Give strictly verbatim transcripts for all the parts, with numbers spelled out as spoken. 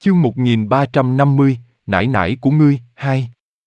Chương một nghìn ba trăm năm mươi, nải nải của ngươi, hai.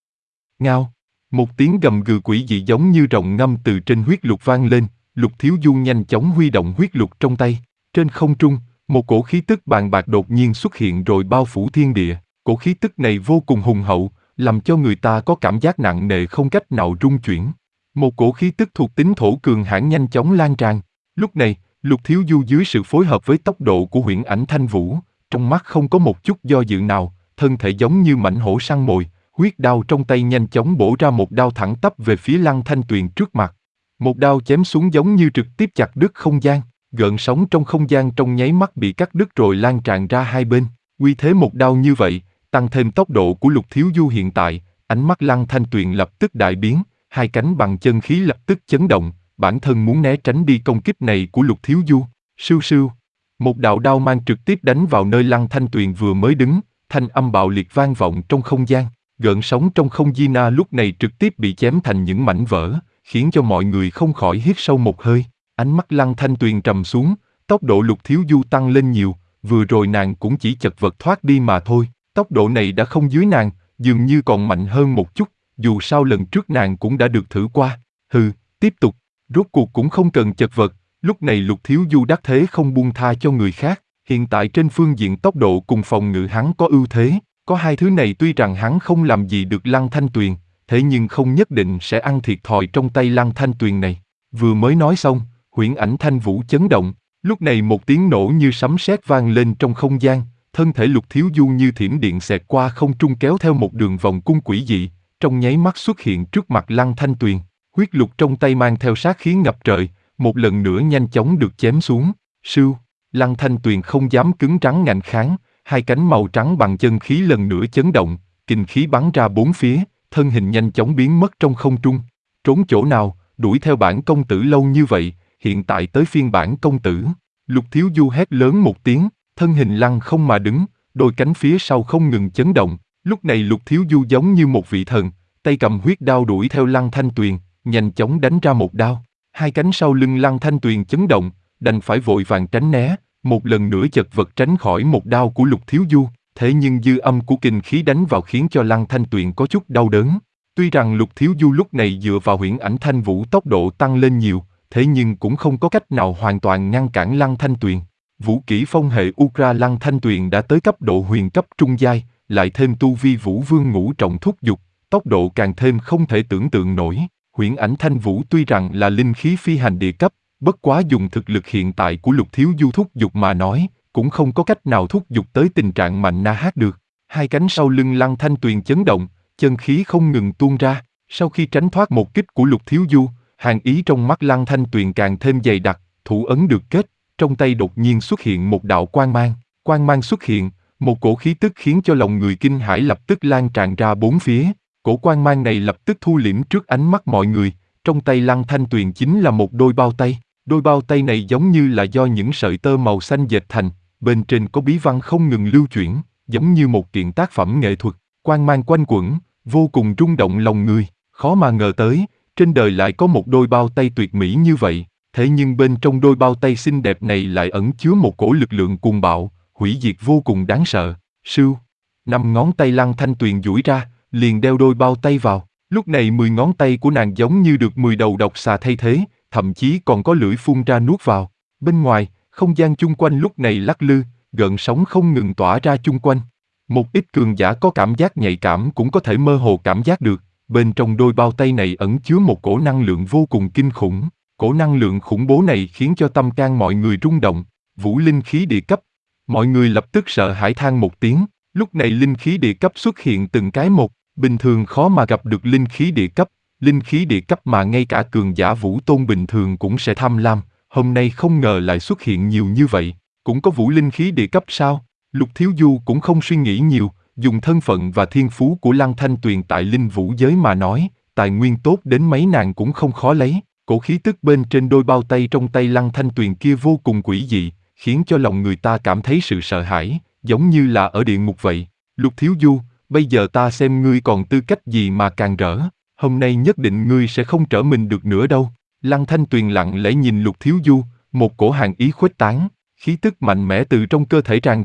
Ngao. Một tiếng gầm gừ quỷ dị giống như rồng ngâm từ trên huyết lục vang lên, Lục Thiếu Du nhanh chóng huy động huyết lục trong tay. Trên không trung, một cổ khí tức bàn bạc đột nhiên xuất hiện rồi bao phủ thiên địa. Cổ khí tức này vô cùng hùng hậu, làm cho người ta có cảm giác nặng nề không cách nào rung chuyển. Một cổ khí tức thuộc tính thổ cường hãn nhanh chóng lan tràn. Lúc này, Lục Thiếu Du dưới sự phối hợp với tốc độ của huyễn ảnh Thanh Vũ, trong mắt không có một chút do dự nào, thân thể giống như mãnh hổ săn mồi, huyết đao trong tay nhanh chóng bổ ra một đao thẳng tắp về phía Lăng Thanh Tuyền trước mặt. Một đao chém xuống giống như trực tiếp chặt đứt không gian, gợn sóng trong không gian trong nháy mắt bị cắt đứt rồi lan tràn ra hai bên. Uy thế một đao như vậy, tăng thêm tốc độ của Lục Thiếu Du hiện tại, ánh mắt Lăng Thanh Tuyền lập tức đại biến, hai cánh bằng chân khí lập tức chấn động, bản thân muốn né tránh đi công kích này của Lục Thiếu Du. Sưu sưu. Một đạo đao mang trực tiếp đánh vào nơi Lăng Thanh Tuyền vừa mới đứng, thanh âm bạo liệt vang vọng trong không gian. Gợn sóng trong không gian lúc này trực tiếp bị chém thành những mảnh vỡ, khiến cho mọi người không khỏi hít sâu một hơi. Ánh mắt Lăng Thanh Tuyền trầm xuống, tốc độ Lục Thiếu Du tăng lên nhiều, vừa rồi nàng cũng chỉ chật vật thoát đi mà thôi. Tốc độ này đã không dưới nàng, dường như còn mạnh hơn một chút, dù sao lần trước nàng cũng đã được thử qua. Hừ, tiếp tục, rốt cuộc cũng không cần chật vật. Lúc này Lục Thiếu Du đắc thế không buông tha cho người khác, hiện tại trên phương diện tốc độ cùng phòng ngự hắn có ưu thế, có hai thứ này tuy rằng hắn không làm gì được Lăng Thanh Tuyền, thế nhưng không nhất định sẽ ăn thiệt thòi trong tay Lăng Thanh Tuyền này. Vừa mới nói xong, huyễn ảnh Thanh Vũ chấn động, lúc này một tiếng nổ như sấm sét vang lên trong không gian, thân thể Lục Thiếu Du như thiểm điện xẹt qua không trung kéo theo một đường vòng cung quỷ dị, trong nháy mắt xuất hiện trước mặt Lăng Thanh Tuyền, huyết lục trong tay mang theo sát khí ngập trời, một lần nữa nhanh chóng được chém xuống. Sưu, Lăng Thanh Tuyền không dám cứng rắn ngạnh kháng, hai cánh màu trắng bằng chân khí lần nữa chấn động, kình khí bắn ra bốn phía, thân hình nhanh chóng biến mất trong không trung. Trốn chỗ nào, đuổi theo bản công tử lâu như vậy, hiện tại tới phiên bản công tử. Lục Thiếu Du hét lớn một tiếng, thân hình lăng không mà đứng, đôi cánh phía sau không ngừng chấn động. Lúc này Lục Thiếu Du giống như một vị thần, tay cầm huyết đao đuổi theo Lăng Thanh Tuyền, nhanh chóng đánh ra một đao. Hai cánh sau lưng Lăng Thanh Tuyền chấn động, đành phải vội vàng tránh né, một lần nữa chật vật tránh khỏi một đao của Lục Thiếu Du. Thế nhưng dư âm của kình khí đánh vào khiến cho Lăng Thanh Tuyền có chút đau đớn. Tuy rằng Lục Thiếu Du lúc này dựa vào huyễn ảnh Thanh Vũ tốc độ tăng lên nhiều, thế nhưng cũng không có cách nào hoàn toàn ngăn cản Lăng Thanh Tuyền. Vũ kỹ phong hệ Ukra Lăng Thanh Tuyền đã tới cấp độ huyền cấp trung giai, lại thêm tu vi Vũ Vương ngũ trọng thúc dục, tốc độ càng thêm không thể tưởng tượng nổi. Huyễn ảnh Thanh Vũ tuy rằng là linh khí phi hành địa cấp, bất quá dùng thực lực hiện tại của Lục Thiếu Du thúc dục mà nói, cũng không có cách nào thúc dục tới tình trạng mạnh na hát được. Hai cánh sau lưng Lăng Thanh Tuyền chấn động, chân khí không ngừng tuôn ra. Sau khi tránh thoát một kích của Lục Thiếu Du, hàn ý trong mắt Lăng Thanh Tuyền càng thêm dày đặc, thủ ấn được kết, trong tay đột nhiên xuất hiện một đạo quang mang. Quang mang xuất hiện, một cổ khí tức khiến cho lòng người kinh hãi lập tức lan tràn ra bốn phía. Cổ quang mang này lập tức thu liễm trước ánh mắt mọi người, trong tay Lăng Thanh Tuyền chính là một đôi bao tay. Đôi bao tay này giống như là do những sợi tơ màu xanh dệt thành, bên trên có bí văn không ngừng lưu chuyển, giống như một kiện tác phẩm nghệ thuật. Quang mang quanh quẩn, vô cùng rung động lòng người, khó mà ngờ tới, trên đời lại có một đôi bao tay tuyệt mỹ như vậy. Thế nhưng bên trong đôi bao tay xinh đẹp này lại ẩn chứa một cổ lực lượng cuồng bạo, hủy diệt vô cùng đáng sợ. Sưu, năm ngón tay Lăng Thanh Tuyền duỗi ra, liền đeo đôi bao tay vào. Lúc này mười ngón tay của nàng giống như được mười đầu độc xà thay thế, thậm chí còn có lưỡi phun ra nuốt vào. Bên ngoài, không gian chung quanh lúc này lắc lư, gợn sóng không ngừng tỏa ra chung quanh. Một ít cường giả có cảm giác nhạy cảm cũng có thể mơ hồ cảm giác được, bên trong đôi bao tay này ẩn chứa một cổ năng lượng vô cùng kinh khủng. Cổ năng lượng khủng bố này khiến cho tâm can mọi người rung động. Vũ linh khí địa cấp. Mọi người lập tức sợ hãi than một tiếng. Lúc này linh khí địa cấp xuất hiện từng cái một, bình thường khó mà gặp được linh khí địa cấp. Linh khí địa cấp mà ngay cả cường giả vũ tôn bình thường cũng sẽ tham lam, hôm nay không ngờ lại xuất hiện nhiều như vậy. Cũng có vũ linh khí địa cấp sao? Lục Thiếu Du cũng không suy nghĩ nhiều, dùng thân phận và thiên phú của Lăng Thanh Tuyền tại linh vũ giới mà nói, tài nguyên tốt đến mấy nàng cũng không khó lấy. Cổ khí tức bên trên đôi bao tay trong tay Lăng Thanh Tuyền kia vô cùng quỷ dị, khiến cho lòng người ta cảm thấy sự sợ hãi, giống như là ở địa ngục vậy. Lục Thiếu Du, bây giờ ta xem ngươi còn tư cách gì mà càng rỡ, hôm nay nhất định ngươi sẽ không trở mình được nữa đâu. Lăng Thanh Tuyền lặng lẽ nhìn Lục Thiếu Du, một cổ hàn ý khuếch tán, khí tức mạnh mẽ từ trong cơ thể tràn ra,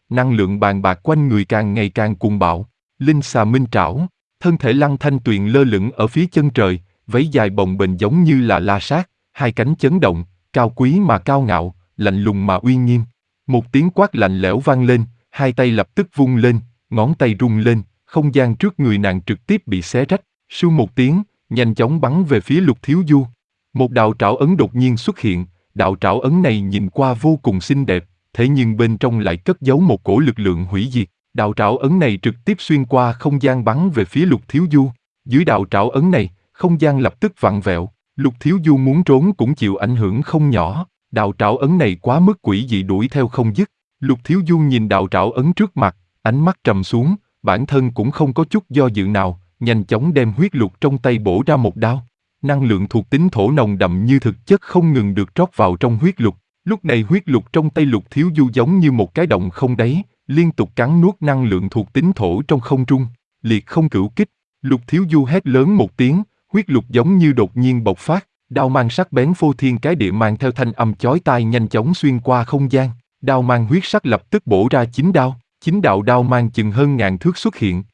năng lượng bàn bạc quanh người càng ngày càng cuồng bạo. Linh xà minh trảo, thân thể Lăng Thanh Tuyền lơ lửng ở phía chân trời, váy dài bồng bềnh giống như là la sát, hai cánh chấn động, cao quý mà cao ngạo, lạnh lùng mà uy nghiêm. Một tiếng quát lạnh lẽo vang lên, hai tay lập tức vung lên, ngón tay rung lên, không gian trước người nàng trực tiếp bị xé rách, su một tiếng, nhanh chóng bắn về phía Lục Thiếu Du. Một đạo trảo ấn đột nhiên xuất hiện, đạo trảo ấn này nhìn qua vô cùng xinh đẹp, thế nhưng bên trong lại cất giấu một cổ lực lượng hủy diệt. Đạo trảo ấn này trực tiếp xuyên qua không gian bắn về phía Lục Thiếu Du. Dưới đạo trảo ấn này, không gian lập tức vặn vẹo, Lục Thiếu Du muốn trốn cũng chịu ảnh hưởng không nhỏ. Đạo trảo ấn này quá mức quỷ dị đuổi theo không dứt. Lục Thiếu Du nhìn đạo trảo ấn trước mặt, ánh mắt trầm xuống, bản thân cũng không có chút do dự nào, nhanh chóng đem huyết lục trong tay bổ ra một đao. Năng lượng thuộc tính thổ nồng đậm như thực chất không ngừng được rót vào trong huyết lục. Lúc này huyết lục trong tay Lục Thiếu Du giống như một cái động không đáy, liên tục cắn nuốt năng lượng thuộc tính thổ trong không trung. Liệt không cửu kích, Lục Thiếu Du hét lớn một tiếng, huyết lục giống như đột nhiên bộc phát, đao mang sắc bén phô thiên cái địa mang theo thanh âm chói tai nhanh chóng xuyên qua không gian. Đao mang huyết sắc lập tức bổ ra chín đao, chín đạo đao mang chừng hơn ngàn thước xuất hiện,